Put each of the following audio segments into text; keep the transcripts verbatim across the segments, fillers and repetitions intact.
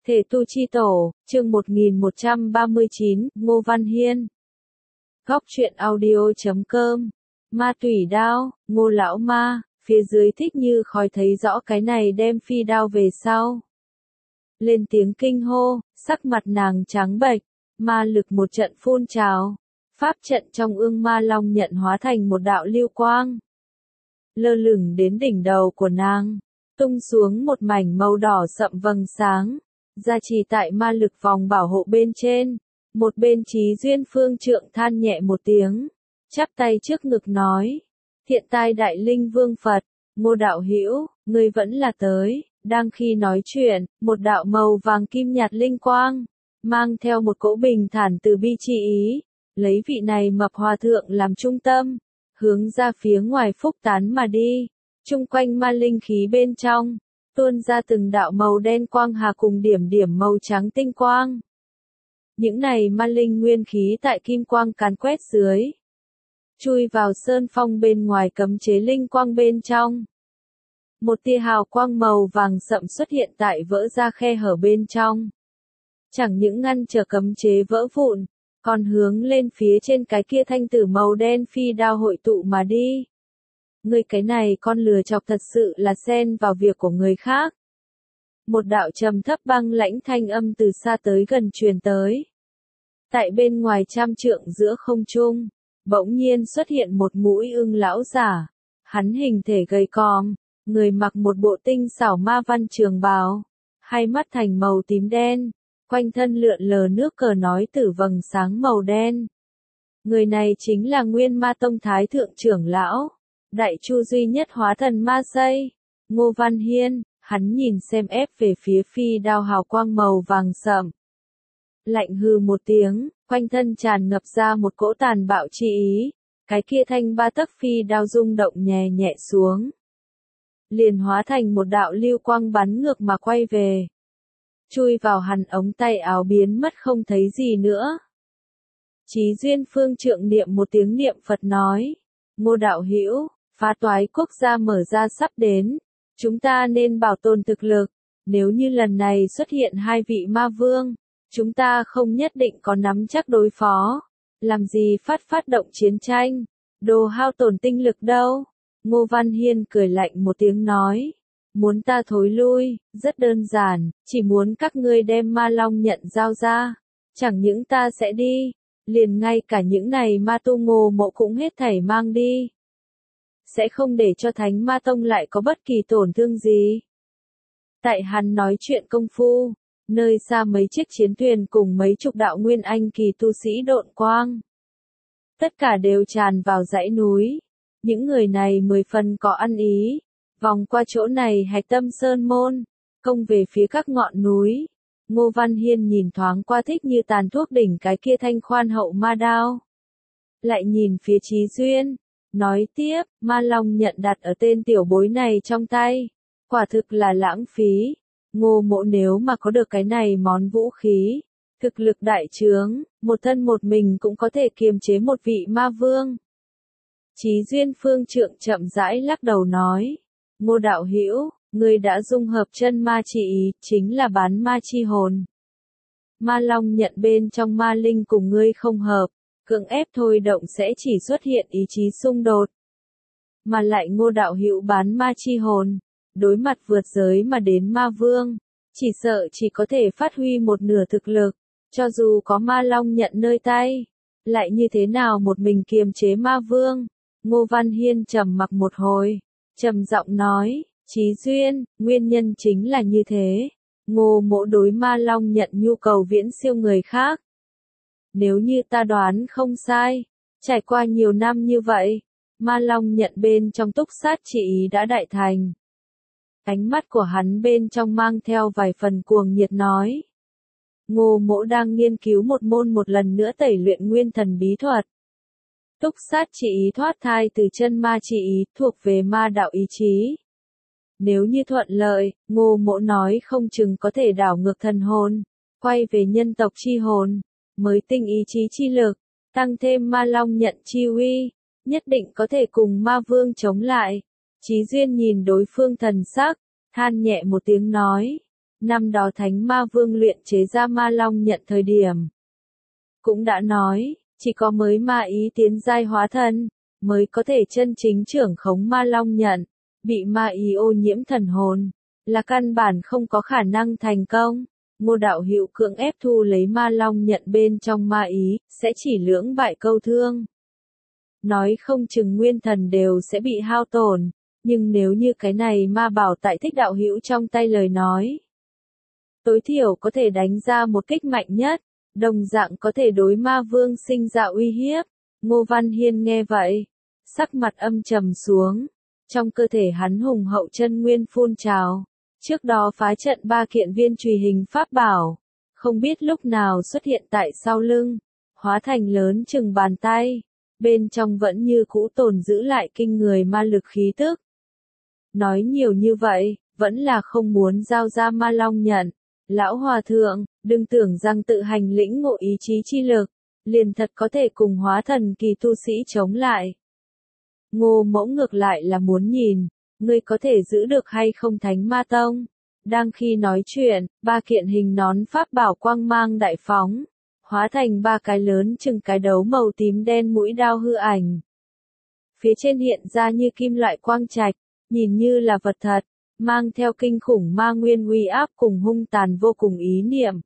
Thể tu chi tổ, chương một nghìn một trăm ba mươi chín, Ngô Văn Hiên. Góc truyện audio chấm com. Ma tủy đao, Ngô lão ma, phía dưới thích như khói thấy rõ cái này đem phi đao về sau. Lên tiếng kinh hô, sắc mặt nàng trắng bệch, ma lực một trận phun trào. Pháp trận trong ương ma long nhận hóa thành một đạo lưu quang. Lơ lửng đến đỉnh đầu của nàng, tung xuống một mảnh màu đỏ sậm vầng sáng. Gia trì tại ma lực vòng bảo hộ bên trên, một bên Chí Duyên Phương Trượng than nhẹ một tiếng, chắp tay trước ngực nói: Thiện tai đại linh vương Phật, Ngô đạo hữu, ngươi vẫn là tới. Đang khi nói chuyện, một đạo màu vàng kim nhạt linh quang, mang theo một cỗ bình thản từ bi chi ý, lấy vị này mập hòa thượng làm trung tâm, hướng ra phía ngoài phúc tán mà đi, chung quanh ma linh khí bên trong. Tuôn ra từng đạo màu đen quang hà cùng điểm điểm màu trắng tinh quang. Những này ma linh nguyên khí tại kim quang càn quét dưới, chui vào sơn phong bên ngoài cấm chế linh quang bên trong. Một tia hào quang màu vàng sậm xuất hiện tại vỡ ra khe hở bên trong. Chẳng những ngăn trở cấm chế vỡ vụn, còn hướng lên phía trên cái kia thanh tử màu đen phi đao hội tụ mà đi. Ngươi cái này con lừa chọc thật sự là xen vào việc của người khác. Một đạo trầm thấp băng lãnh thanh âm từ xa tới gần truyền tới. Tại bên ngoài trăm trượng giữa không trung, bỗng nhiên xuất hiện một mũi ưng lão giả. Hắn hình thể gầy còm, người mặc một bộ tinh xảo ma văn trường bào, hai mắt thành màu tím đen, quanh thân lượn lờ nước cờ nói tử vầng sáng màu đen. Người này chính là Nguyên Ma Tông Thái Thượng trưởng lão. Đại Chu duy nhất hóa thần ma xây, Ngô Văn Hiên. Hắn nhìn xem ép về phía phi đao hào quang màu vàng sậm. Lạnh hừ một tiếng, quanh thân tràn ngập ra một cỗ tàn bạo chi ý, cái kia thanh ba tấc phi đao rung động nhẹ nhẹ xuống. Liền hóa thành một đạo lưu quang bắn ngược mà quay về. Chui vào hẳn ống tay áo biến mất không thấy gì nữa. Chí Duyên Phương Trượng niệm một tiếng niệm Phật nói: Ngô đạo hữu, phá toái quốc gia mở ra sắp đến. Chúng ta nên bảo tồn thực lực, nếu như lần này xuất hiện hai vị ma vương, chúng ta không nhất định có nắm chắc đối phó. Làm gì phát phát động chiến tranh, đồ hao tổn tinh lực đâu. Ngô Văn Hiên cười lạnh một tiếng nói: Muốn ta thối lui, rất đơn giản, chỉ muốn các ngươi đem ma long nhận giao ra. Chẳng những ta sẽ đi, liền ngay cả những này ma tu Ngô Mộ cũng hết thảy mang đi. Sẽ không để cho Thánh Ma Tông lại có bất kỳ tổn thương gì. Tại hắn nói chuyện công phu, nơi xa mấy chiếc chiến thuyền cùng mấy chục đạo nguyên anh kỳ tu sĩ độn quang. Tất cả đều tràn vào dãy núi. Những người này mười phần có ăn ý, vòng qua chỗ này hạch tâm sơn môn, công về phía các ngọn núi. Ngô Văn Hiên nhìn thoáng qua thích như tàn thuốc đỉnh cái kia thanh khoan hậu ma đao. Lại nhìn phía Chí Duyên. Nói tiếp, ma long nhận đặt ở tên tiểu bối này trong tay. Quả thực là lãng phí. Ngô Mộ nếu mà có được cái này món vũ khí, thực lực đại trướng, một thân một mình cũng có thể kiềm chế một vị ma vương. Chí Duyên Phương Trượng chậm rãi lắc đầu nói: Ngô đạo hữu, ngươi đã dung hợp chân ma chi ý, chính là bán ma chi hồn. Ma long nhận bên trong ma linh cùng ngươi không hợp. Cưỡng ép thôi động sẽ chỉ xuất hiện ý chí xung đột. Mà lại Ngô đạo hữu bán ma chi hồn, đối mặt vượt giới mà đến ma vương, chỉ sợ chỉ có thể phát huy một nửa thực lực, cho dù có ma long nhận nơi tay, lại như thế nào một mình kiềm chế ma vương. Ngô Văn Hiên trầm mặc một hồi, trầm giọng nói: Chí Duyên, nguyên nhân chính là như thế. Ngô Mộ đối ma long nhận nhu cầu viễn siêu người khác. Nếu như ta đoán không sai, trải qua nhiều năm như vậy, ma long nhận bên trong túc sát chỉ ý đã đại thành. Ánh mắt của hắn bên trong mang theo vài phần cuồng nhiệt nói: Ngô Mộ đang nghiên cứu một môn một lần nữa tẩy luyện nguyên thần bí thuật. Túc sát chỉ ý thoát thai từ chân ma chỉ ý, thuộc về ma đạo ý chí. Nếu như thuận lợi, Ngô Mộ nói không chừng có thể đảo ngược thần hồn, quay về nhân tộc chi hồn. Mới tinh ý chí chi lực, tăng thêm ma long nhận chi uy, nhất định có thể cùng ma vương chống lại. Chí Duyên nhìn đối phương thần sắc, than nhẹ một tiếng nói: Năm đó Thánh Ma Vương luyện chế ra ma long nhận thời điểm. Cũng đã nói, chỉ có mới ma ý tiến giai hóa thân, mới có thể chân chính trưởng khống ma long nhận, bị ma ý ô nhiễm thần hồn, là căn bản không có khả năng thành công. Ngô đạo hữu cưỡng ép thu lấy ma long nhận bên trong ma ý, sẽ chỉ lưỡng bại câu thương. Nói không chừng nguyên thần đều sẽ bị hao tổn, nhưng nếu như cái này ma bảo tại Thích đạo hữu trong tay lời nói, tối thiểu có thể đánh ra một kích mạnh nhất, đồng dạng có thể đối ma vương sinh ra uy hiếp. Ngô Văn Hiên nghe vậy, sắc mặt âm trầm xuống, trong cơ thể hắn hùng hậu chân nguyên phun trào. Trước đó phá trận ba kiện viên chùy hình pháp bảo, không biết lúc nào xuất hiện tại sau lưng, hóa thành lớn chừng bàn tay, bên trong vẫn như cũ tồn giữ lại kinh người ma lực khí tức. Nói nhiều như vậy, vẫn là không muốn giao ra ma long nhận. Lão hòa thượng, đừng tưởng rằng tự hành lĩnh ngộ ý chí chi lực, liền thật có thể cùng hóa thần kỳ tu sĩ chống lại. Ngô mẫu ngược lại là muốn nhìn, ngươi có thể giữ được hay không Thánh Ma Tông. Đang khi nói chuyện, ba kiện hình nón pháp bảo quang mang đại phóng, hóa thành ba cái lớn chừng cái đấu màu tím đen mũi đao hư ảnh. Phía trên hiện ra như kim loại quang trạch, nhìn như là vật thật, mang theo kinh khủng ma nguyên uy áp cùng hung tàn vô cùng ý niệm.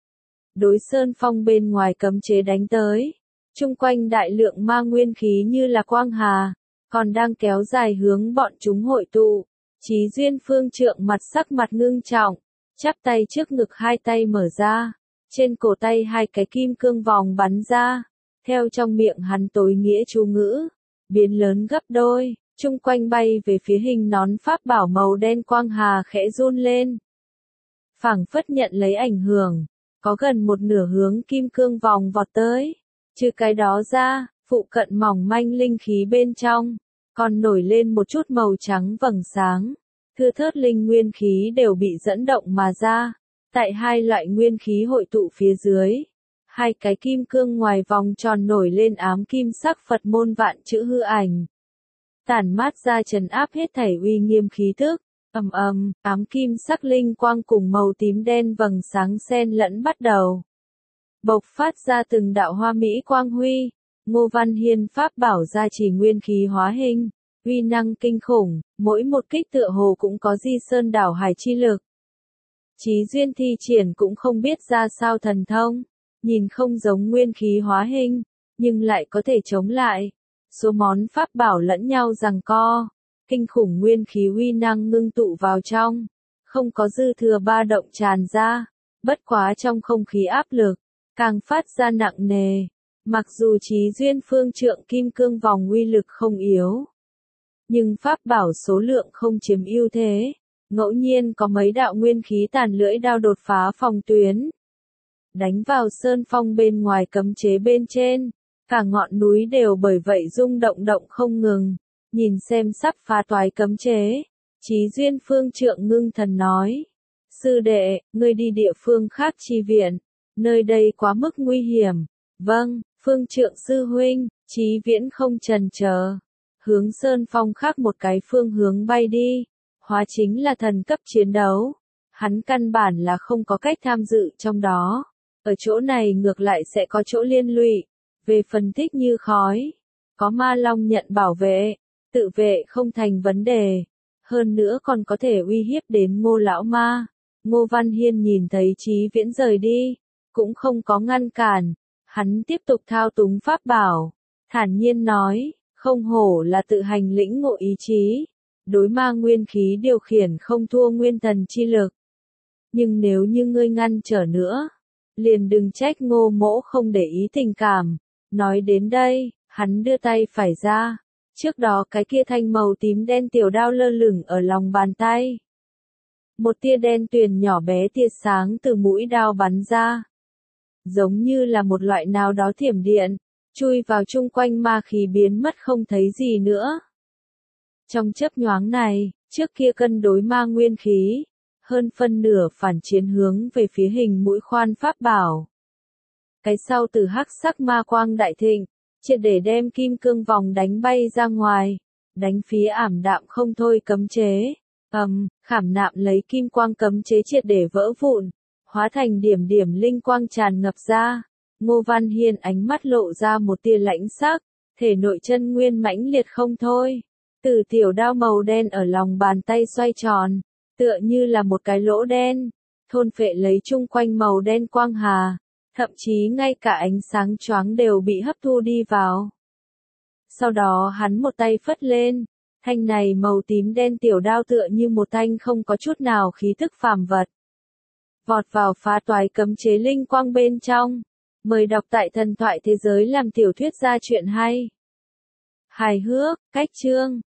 Đối sơn phong bên ngoài cấm chế đánh tới, chung quanh đại lượng ma nguyên khí như là quang hà, còn đang kéo dài hướng bọn chúng hội tụ. Chí Duyên Phương Trượng mặt sắc mặt ngưng trọng, chắp tay trước ngực hai tay mở ra, trên cổ tay hai cái kim cương vòng bắn ra, theo trong miệng hắn tối nghĩa chú ngữ, biến lớn gấp đôi, chung quanh bay về phía hình nón pháp bảo màu đen quang hà khẽ run lên. Phảng phất nhận lấy ảnh hưởng, có gần một nửa hướng kim cương vòng vọt tới, trừ cái đó ra, phụ cận mỏng manh linh khí bên trong, còn nổi lên một chút màu trắng vầng sáng, thưa thớt linh nguyên khí đều bị dẫn động mà ra, tại hai loại nguyên khí hội tụ phía dưới, hai cái kim cương ngoài vòng tròn nổi lên ám kim sắc Phật môn vạn chữ hư ảnh, tản mát ra trấn áp hết thảy uy nghiêm khí tức, ầm ầm, ám kim sắc linh quang cùng màu tím đen vầng sáng xen lẫn bắt đầu bộc phát ra từng đạo hoa mỹ quang huy. Ngô Văn Hiên pháp bảo gia trì nguyên khí hóa hình, uy năng kinh khủng, mỗi một kích tựa hồ cũng có di sơn đảo hải chi lực. Chí Duyên thi triển cũng không biết ra sao thần thông, nhìn không giống nguyên khí hóa hình, nhưng lại có thể chống lại. Số món pháp bảo lẫn nhau giằng co, kinh khủng nguyên khí uy năng ngưng tụ vào trong, không có dư thừa ba động tràn ra, bất quá trong không khí áp lực, càng phát ra nặng nề. Mặc dù Chí Duyên Phương Trượng kim cương vòng uy lực không yếu, nhưng pháp bảo số lượng không chiếm ưu thế, ngẫu nhiên có mấy đạo nguyên khí tàn lưỡi đao đột phá phòng tuyến, đánh vào sơn phong bên ngoài cấm chế bên trên, cả ngọn núi đều bởi vậy rung động động không ngừng. Nhìn xem sắp phá toái cấm chế, Chí Duyên Phương Trượng ngưng thần nói: "Sư đệ, ngươi đi địa phương khác chi viện, nơi đây quá mức nguy hiểm." "Vâng, Phương Trượng sư huynh." Chí Viễn không chần chờ, hướng sơn phong khác một cái phương hướng bay đi, hóa chính là thần cấp chiến đấu, hắn căn bản là không có cách tham dự trong đó, ở chỗ này ngược lại sẽ có chỗ liên lụy, về phần Thích Như khói, có ma long nhận bảo vệ, tự vệ không thành vấn đề, hơn nữa còn có thể uy hiếp đến Ngô lão ma. Ngô Văn Hiên nhìn thấy Chí Viễn rời đi, cũng không có ngăn cản, hắn tiếp tục thao túng pháp bảo, thản nhiên nói: "Không hổ là tự hành lĩnh ngộ ý chí, đối ma nguyên khí điều khiển không thua nguyên thần chi lực. Nhưng nếu như ngươi ngăn trở nữa, liền đừng trách Ngô mỗ không để ý tình cảm." Nói đến đây, hắn đưa tay phải ra, trước đó cái kia thanh màu tím đen tiểu đao lơ lửng ở lòng bàn tay. Một tia đen tuyền nhỏ bé tia sáng từ mũi đao bắn ra, giống như là một loại nào đó thiểm điện, chui vào chung quanh ma khí biến mất không thấy gì nữa. Trong chớp nhoáng này, trước kia cân đối ma nguyên khí, hơn phân nửa phản chiến hướng về phía hình mũi khoan pháp bảo. Cái sau từ hắc sắc ma quang đại thịnh, triệt để đem kim cương vòng đánh bay ra ngoài, đánh phía ảm đạm không thôi cấm chế. Ầm, khảm nạm lấy kim quang cấm chế triệt để vỡ vụn, hóa thành điểm điểm linh quang tràn ngập ra. Ngô Văn Hiên ánh mắt lộ ra một tia lãnh sắc, thể nội chân nguyên mãnh liệt không thôi. Từ tiểu đao màu đen ở lòng bàn tay xoay tròn, tựa như là một cái lỗ đen, thôn phệ lấy chung quanh màu đen quang hà, thậm chí ngay cả ánh sáng choáng đều bị hấp thu đi vào. Sau đó hắn một tay phất lên, thanh này màu tím đen tiểu đao tựa như một thanh không có chút nào khí thức phàm vật. Vọt vào phá toái cấm chế linh quang bên trong. Mời đọc tại thần thoại thế giới làm tiểu thuyết ra chuyện hay. Hài hước, cách chương.